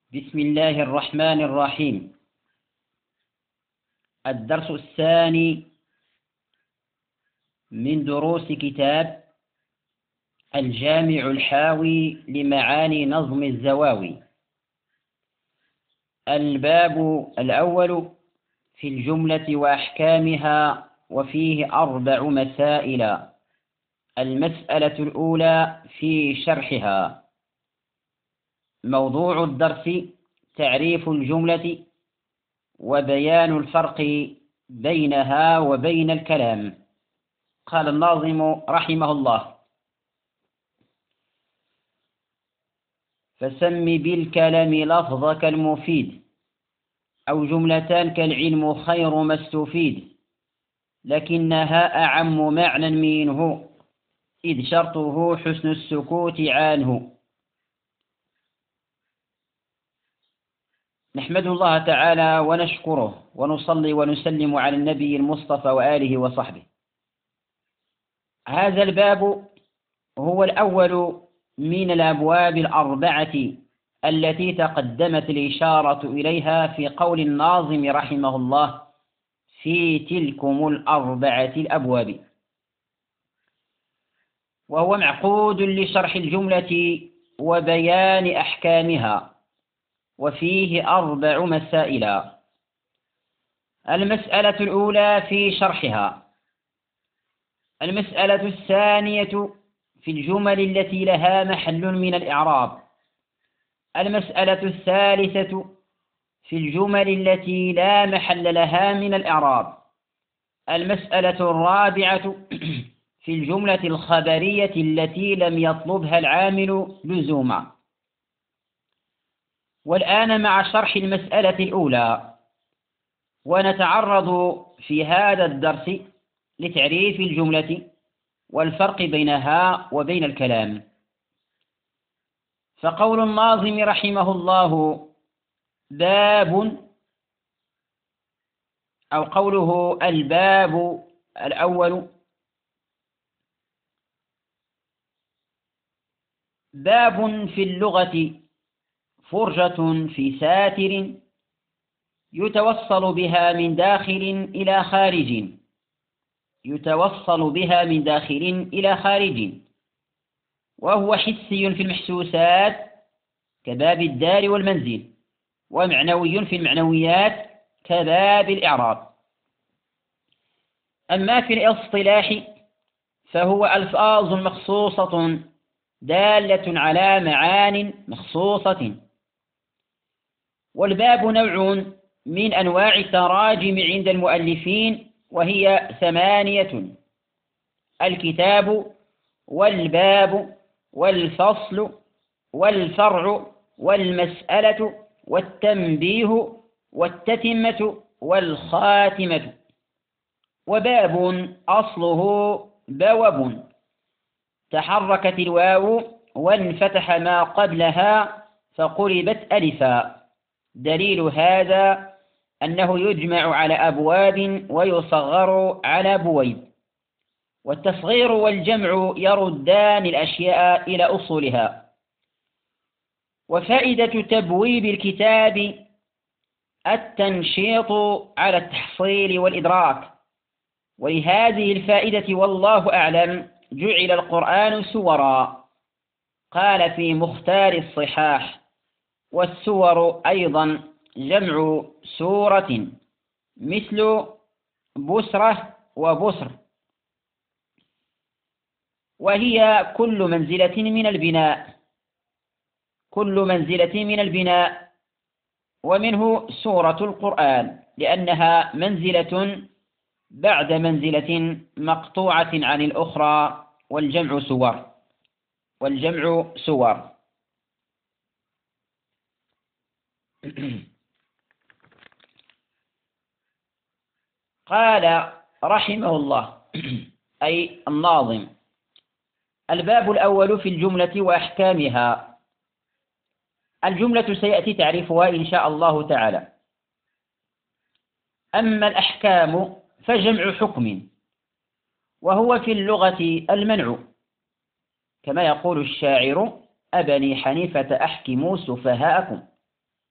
بسم الله الرحمن الرحيم. الدرس الثاني من دروس كتاب الجامع الحاوي لمعاني نظم الزواوي. الباب الأول في الجملة وأحكامها، وفيه 4 مسائل. المسألة الأولى في شرحها. موضوع الدرس تعريف الجملة وبيان الفرق بينها وبين الكلام. قال الناظم رحمه الله: فسم بالكلام لفظك المفيد، أو جملتان كالعلم خير ما استفيد، لكنها أعم معنى منه، إذ شرطه حسن السكوت عنه. نحمد الله تعالى ونشكره ونصلي ونسلم على النبي المصطفى وآله وصحبه. هذا الباب هو الأول من الأبواب 4 التي تقدمت الإشارة إليها في قول الناظم رحمه الله: في تلكم 4 الأبواب، وهو معقود لشرح الجملة وبيان أحكامها، وفيه 4 مسائل. المسألة الأولى في شرحها. المسألة الثانية في الجمل التي لها محل من الإعراب. المسألة الثالثة في الجمل التي لا محل لها من الإعراب. المسألة الرابعة في الجملة الخبرية التي لم يطلبها العامل لزوما. والآن مع شرح المسألة الأولى، ونتعرض في هذا الدرس لتعريف الجملة والفرق بينها وبين الكلام. فقول الناظم رحمه الله باب، أو قوله الباب الأول: باب في اللغة فرجة في ساتر، يتوصل بها من داخل إلى خارج. يتوصل بها من داخل إلى خارج، وهو حسي في المحسوسات كباب الدار والمنزل، ومعنوي في المعنويات كباب الإعراب. أما في الاصطلاح فهو ألفاظ مخصوصة دالة على معان مخصوصة. والباب نوع من أنواع التراجم عند المؤلفين، وهي 8: الكتاب، والباب، والفصل، والفرع، والمسألة، والتنبيه، والتتمة، والخاتمة. وباب أصله بوب، تحركت الواو وانفتح ما قبلها فقلبت ألفا. دليل هذا أنه يجمع على أبواب ويصغر على بويب. والتصغير والجمع يردان الأشياء إلى أصولها. وفائدة تبويب الكتاب التنشيط على التحصيل والإدراك. ولهذه الفائدة والله أعلم جعل القرآن سورا. قال في مختار الصحاح: والسور أيضا جمع سورة، مثل بسرة وبسر، وهي كل منزلة من البناء. كل منزلة من البناء، ومنه سورة القرآن، لأنها منزلة بعد منزلة مقطوعة عن الأخرى، والجمع سور. والجمع سور. قال رحمه الله أي الناظم: الباب الأول في الجملة وأحكامها. الجملة سيأتي تعريفها إن شاء الله تعالى. أما الأحكام فجمع حكم، وهو في اللغة المنع، كما يقول الشاعر: أبني حنيفة أحكموا سفهاءكم.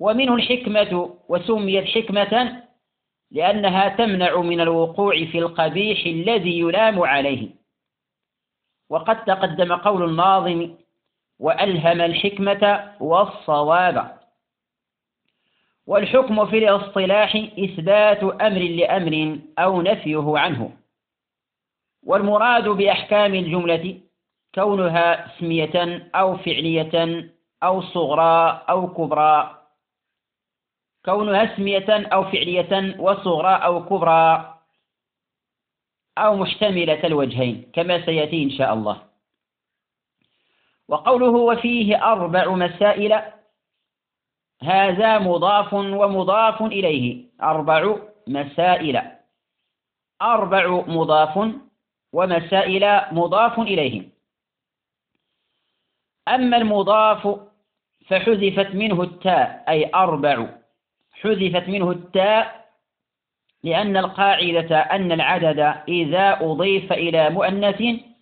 ومنه الحكمة، وسميت حكمة لأنها تمنع من الوقوع في القبيح الذي يلام عليه. وقد تقدم قول الناظم: وألهم الحكمة والصواب. والحكم في الاصطلاح إثبات أمر لأمر أو نفيه عنه. والمراد بأحكام الجملة كونها اسمية أو فعلية أو صغرى أو كبرى، كونها اسمية أو فعلية وصغرى أو كبرى أو مشتملة الوجهين كما سيأتي إن شاء الله. وقوله وفيه 4 مسائل، هذا مضاف ومضاف إليه. 4 مسائل، 4 مضاف ومسائل مضاف إليه. أما المضاف فحذفت منه التاء، أي 4 حذفت منه التاء، لأن القاعدة أن العدد إذا أضيف إلى مؤنث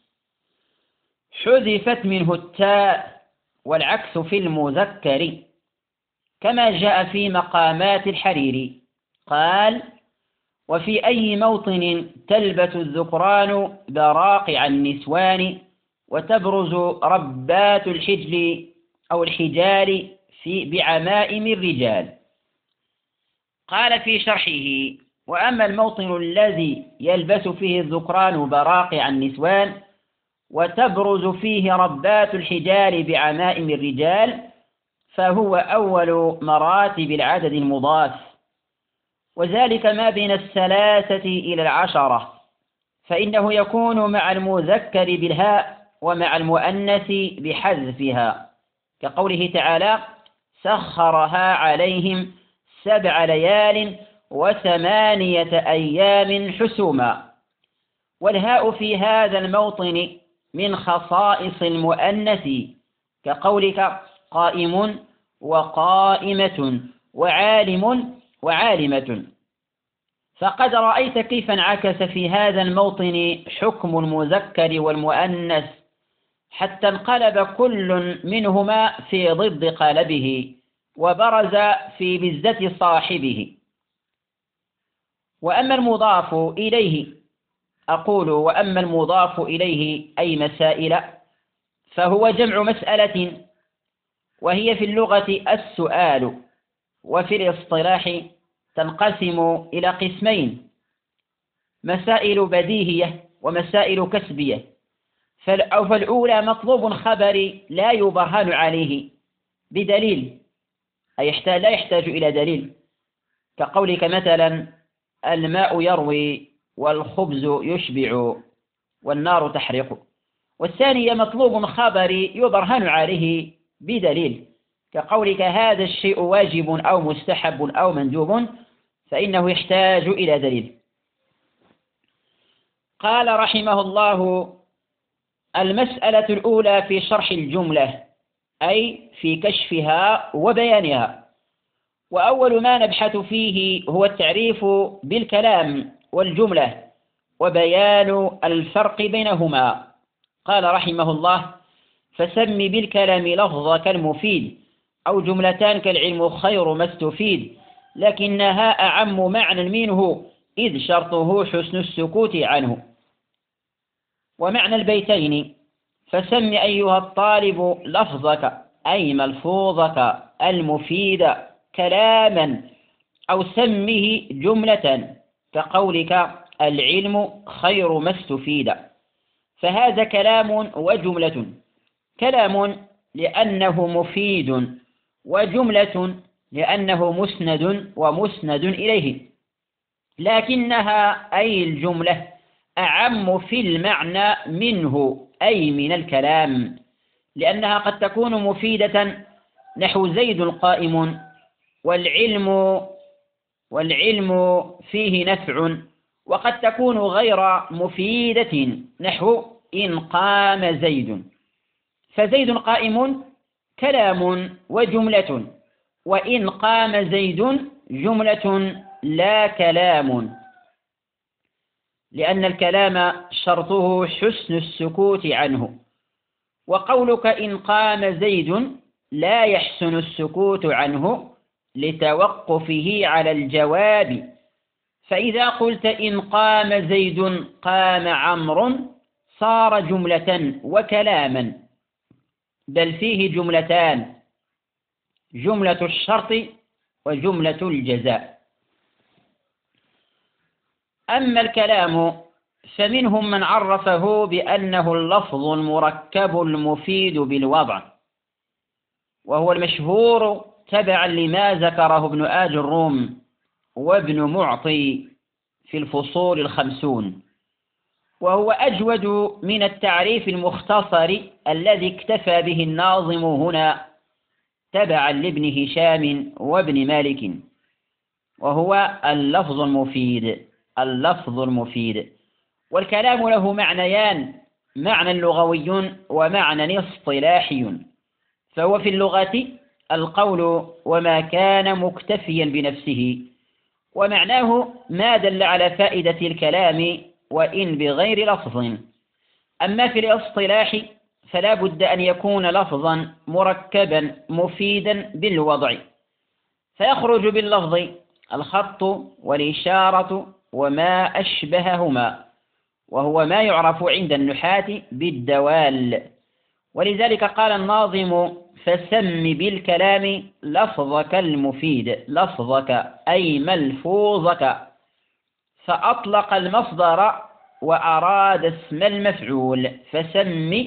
حذفت منه التاء، والعكس في المذكر، كما جاء في مقامات الحريري قال: وفي أي موطن تلبس الذكران براقع النسوان، وتبرز ربات الحجل أو الحجال بعمائم الرجال. قال في شرحه: وأما الموطن الذي يلبس فيه الذكران براقع النسوان وتبرز فيه ربات الحجال بعمائم الرجال، فهو أول مراتب العدد المضاف، وذلك ما بين 3 إلى 10، فإنه يكون مع المذكر بالهاء ومع المؤنث بحذفها، كقوله تعالى: سخرها عليهم 7 ليال و8 أيام حسوما. والهاء في هذا الموطن من خصائص المؤنث، كقولك قائم وقائمة وعالم وعالمة. فقد رأيت كيف انعكس في هذا الموطن حكم المذكر والمؤنث، حتى انقلب كل منهما في ضد قالبه، وبرز في بزة صاحبه. وأما المضاف إليه، أقول وأما المضاف إليه أي مسائل، فهو جمع مسألة، وهي في اللغة السؤال، وفي الاصطلاح تنقسم إلى قسمين: مسائل بديهية ومسائل كسبية. فالأولى مطلوب خبري لا يبرهن عليه بدليل، أي لا يحتاج إلى دليل، كقولك مثلا: الماء يروي والخبز يشبع والنار تحرق. والثانية مطلوب خبري يبرهن عليه بدليل، كقولك: هذا الشيء واجب أو مستحب أو مندوب، فإنه يحتاج إلى دليل. قال رحمه الله: المسألة الأولى في شرح الجملة، أي في كشفها وبيانها. وأول ما نبحث فيه هو التعريف بالكلام والجملة وبيان الفرق بينهما. قال رحمه الله: فسم بالكلام لفظك المفيد، أو جملتان كالعلم خير ما استفيد، لكنها أعم معنى منه، إذ شرطه حسن السكوت عنه. ومعنى البيتين: فسم أيها الطالب لفظك أي ملفوظك المفيد كلاما، أو سمه جملة، كقولك: العلم خير ما استفيد. فهذا كلام وجملة: كلام لأنه مفيد، وجملة لأنه مسند ومسند إليه، لكنها أي الجملة أعم في المعنى منه، أي من الكلام، لأنها قد تكون مفيدة نحو زيد قائم، والعلم فيه نفع، وقد تكون غير مفيدة نحو إن قام زيد. فزيد قائم كلام وجملة، وإن قام زيد جملة لا كلام، لأن الكلام شرطه حسن السكوت عنه. وقولك إن قام زيد لا يحسن السكوت عنه، لتوقفه على الجواب. فإذا قلت إن قام زيد قام عمرو صار جملة وكلاما، بل فيه جملتان: جملة الشرط وجملة الجزاء. أما الكلام فمنهم من عرفه بأنه اللفظ المركب المفيد بالوضع، وهو المشهور تبعا لما ذكره ابن آج الروم وابن معطي في الفصول 50، وهو أجود من التعريف المختصر الذي اكتفى به الناظم هنا تبعا لابن هشام وابن مالك، وهو اللفظ المفيد. اللفظ المفيد. والكلام له معنيان: معنى لغوي ومعنى اصطلاحي. فهو في اللغة القول وما كان مكتفيا بنفسه، ومعناه ما دل على فائدة الكلام وإن بغير لفظ. أما في الاصطلاح فلا بد أن يكون لفظا مركبا مفيدا بالوضع، فيخرج باللفظ الخط والإشارة وما أشبههما، وهو ما يعرف عند النحاة بالدوال. ولذلك قال الناظم: فسم بالكلام لفظك المفيد. لفظك أي ملفوظك، فأطلق المصدر وأراد اسم المفعول. فسم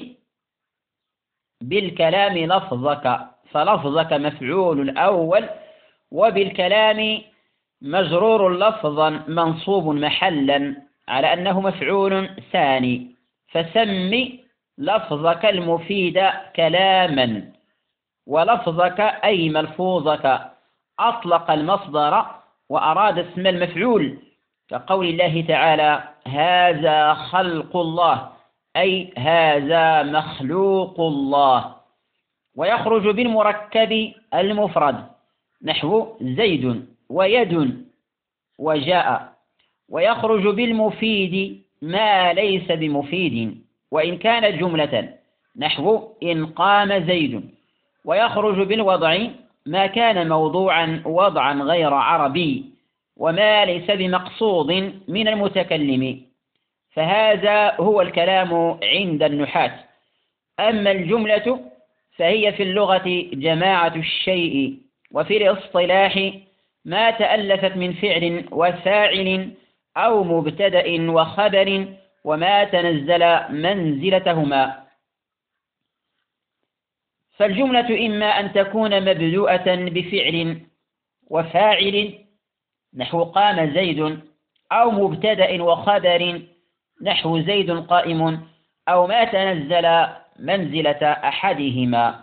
بالكلام لفظك، فلفظك مفعول الأول، وبالكلام مجرور لفظا منصوب محلا على أنه مفعول ثاني. فسم لفظك المفيد كلاما، ولفظك أي ملفوظك أطلق المصدر وأراد اسم المفعول، كقول الله تعالى: هذا خلق الله، أي هذا مخلوق الله. ويخرج بالمركب المفرد نحو زيد ويد وجاء. ويخرج بالمفيد ما ليس بمفيد وإن كان جملة نحو إن قام زيد. ويخرج بالوضع ما كان موضوعا وضعا غير عربي وما ليس بمقصود من المتكلم، فهذا هو الكلام عند النحاة. أما الجملة فهي في اللغة جماعة الشيء، وفي الاصطلاح ما تألفت من فعل وفاعل أو مبتدأ وخبر وما تنزل منزلتهما. فالجملة إما أن تكون مبدوءة بفعل وفاعل نحو قام زيد، أو مبتدأ وخبر نحو زيد قائم، أو ما تنزل منزلة أحدهما.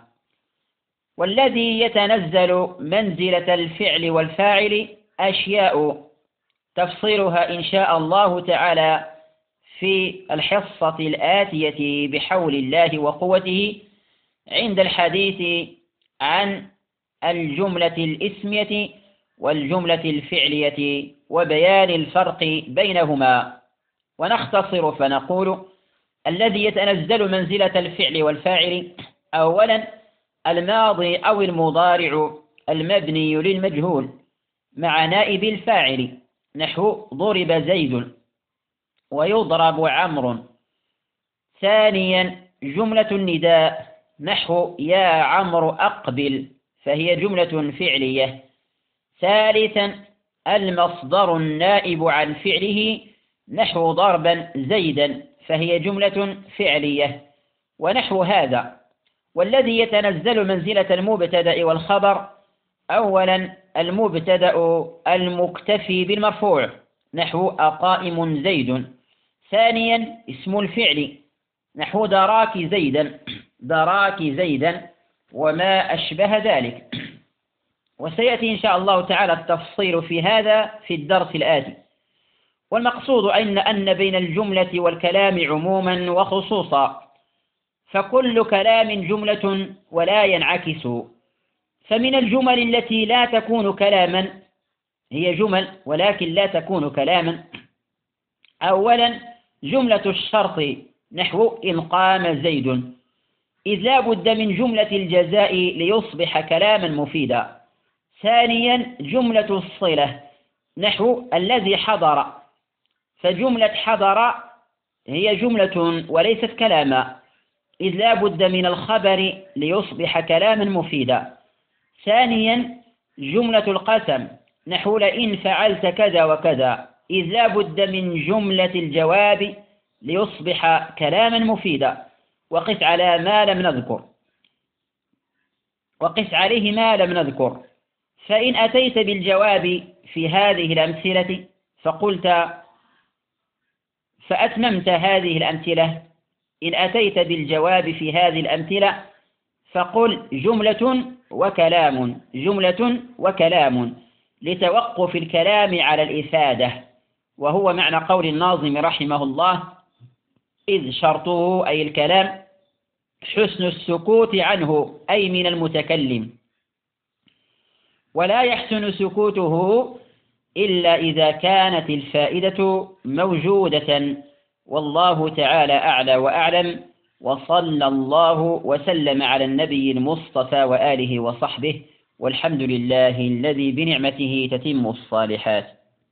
والذي يتنزل منزلة الفعل والفاعل أشياء تفصيلها إن شاء الله تعالى في الحصة الآتية بحول الله وقوته عند الحديث عن الجملة الإسمية والجملة الفعلية وبيان الفرق بينهما. ونختصر فنقول: الذي يتنزل منزلة الفعل والفاعل أولا الماضي أو المضارع المبني للمجهول مع نائب الفاعل نحو ضرب زيد ويضرب عمرو. ثانيا جملة النداء نحو يا عمرو أقبل، فهي جملة فعلية. ثالثا المصدر النائب عن فعله نحو ضربا زيدا، فهي جملة فعلية، ونحو هذا. والذي يتنزل منزلة المبتدأ والخبر أولا المبتدأ المكتفي بالمرفوع نحو أقائم زيد. ثانيا اسم الفعل نحو دراك زيدا، دراك زيدا وما أشبه ذلك. وسيأتي إن شاء الله تعالى التفصيل في هذا في الدرس الآتي. والمقصود أن بين الجملة والكلام عموما وخصوصا، فكل كلام جملة ولا ينعكس. فمن الجمل التي لا تكون كلاما، هي جمل ولكن لا تكون كلاما: أولا جملة الشرط نحو إن قام زيد، إذ لا بد من جملة الجزاء ليصبح كلاما مفيدا. ثانيا جملة الصلة نحو الذي حضر، فجملة حضر هي جملة وليست كلاما، إذ لا بد من الخبر ليصبح كلاما مفيدا. ثانيا جملة القسم نحو لئن فعلت كذا وكذا، إذ لا بد من جملة الجواب ليصبح كلاما مفيدا. وقس عليه ما لم نذكر، فإن أتيت بالجواب في هذه الأمثلة فأتممت هذه الأمثلة، إن أتيت بالجواب في هذه الأمثلة فقل جملة وكلام لتوقف الكلام على الإفادة، وهو معنى قول الناظم رحمه الله: إذ شرطه أي الكلام حسن السكوت عنه أي من المتكلم، ولا يحسن سكوته إلا إذا كانت الفائدة موجودة. والله تعالى أعلى وأعلم، وصلى الله وسلم على النبي المصطفى وآله وصحبه، والحمد لله الذي بنعمته تتم الصالحات.